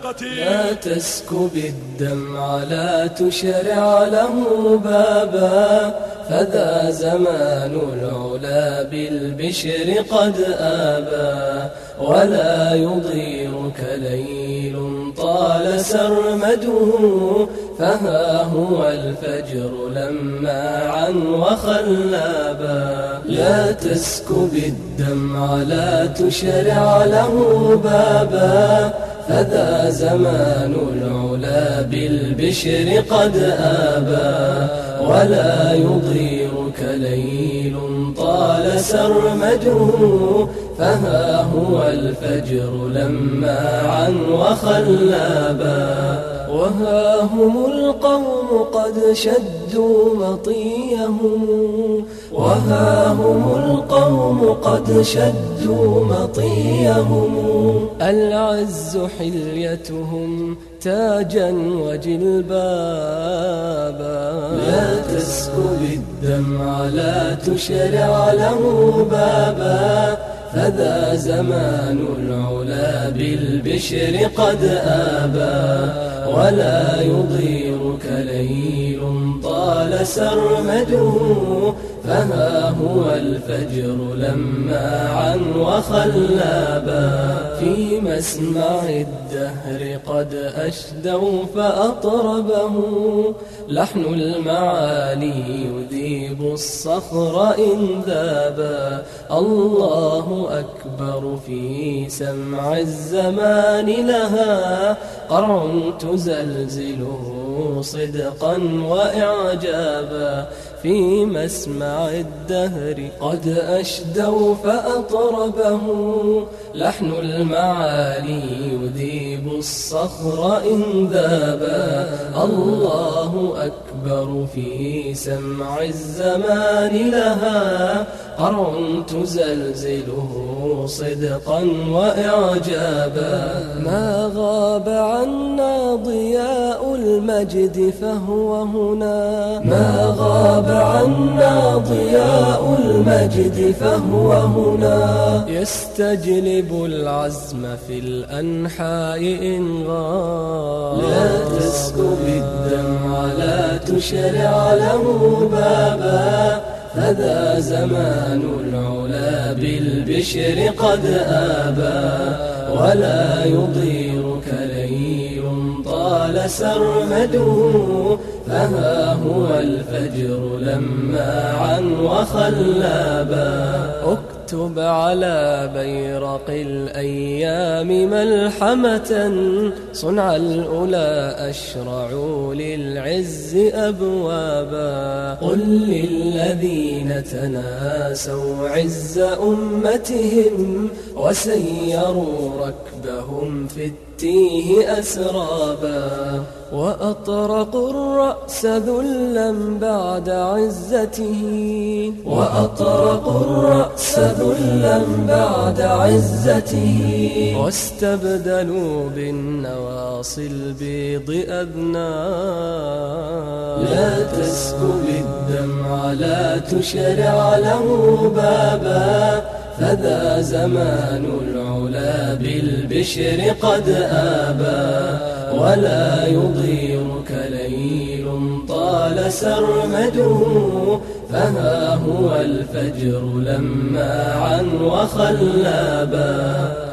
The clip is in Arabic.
الحلقة. لا تسكب الدمع لا تشرع له بابا، فذا زمان العلا بالبشر قد آبى. ولا يضيرك ليل طال سرمده، فها هو الفجر لماعا وخلابا. لا تسكب الدمع لا تشرع له بابا، فذا زمان العلا بالبشر قد آبى. ولا يضيرك ليل طال سرمده، فها هو الفجر لماعا وخلابا. وها هم القوم قد شدوا مطيهم، وها هم القوم قد شدوا مطيهم. العز حليتهم تاجا وجلبابا. لا تسكب الدمع لا تشرع له بابا، فذا زمان العلا بالبشر قد آبى. ولا يضيرك ليل طال سرمده، فها هو الفجر لماعا وخلابا. في مسمع الدهر قد أشدوا فأطربه، لحن المعالي يذيب الصخر إن ذابا. الله أكبر في سمع الزمان لها، قرع تزلزله صدقا وإعجابا. في مسمع الدهر قد أشدوا فأطربه، لحن المعالي يذيب الصخر إن ذابا. الله أكبر في سمع الزمان لها، قرع تزلزله صدقا وإعجابا. ما غاب عنا ضياء المجد فهو هنا، ما غاب عنا ضياء المجد فهو هنا. يستجلب العزم في الأنحاء إن غاب. لا تسكب الدمع لا تشرع له بابا، فذا زمان العلا بالبشر قد آبى. ولا يضيرك ليل طال سرمده، فها هو الفجر لماعا وخلابا. اكتب على بيرق الأيام ملحمة، صنع الأولى أشرعوا للعز أبوابا. قل للذين تناسوا عز أمتهم، وسيروا ركبهم في التيه أسرابا. وأطرقوا الرأس ذلا بعد عزته، وأطرقوا الرأس ذلا بعد عزته. واستبدلوا بالنواصي البيض أذناب. لا تسكب الدمع لا تشرع له بابا، فذا زمان العلا بالبشر قد آبى. ولا يضيرك ليل طال سرمده، فها هو الفجر لماعا وخلابا.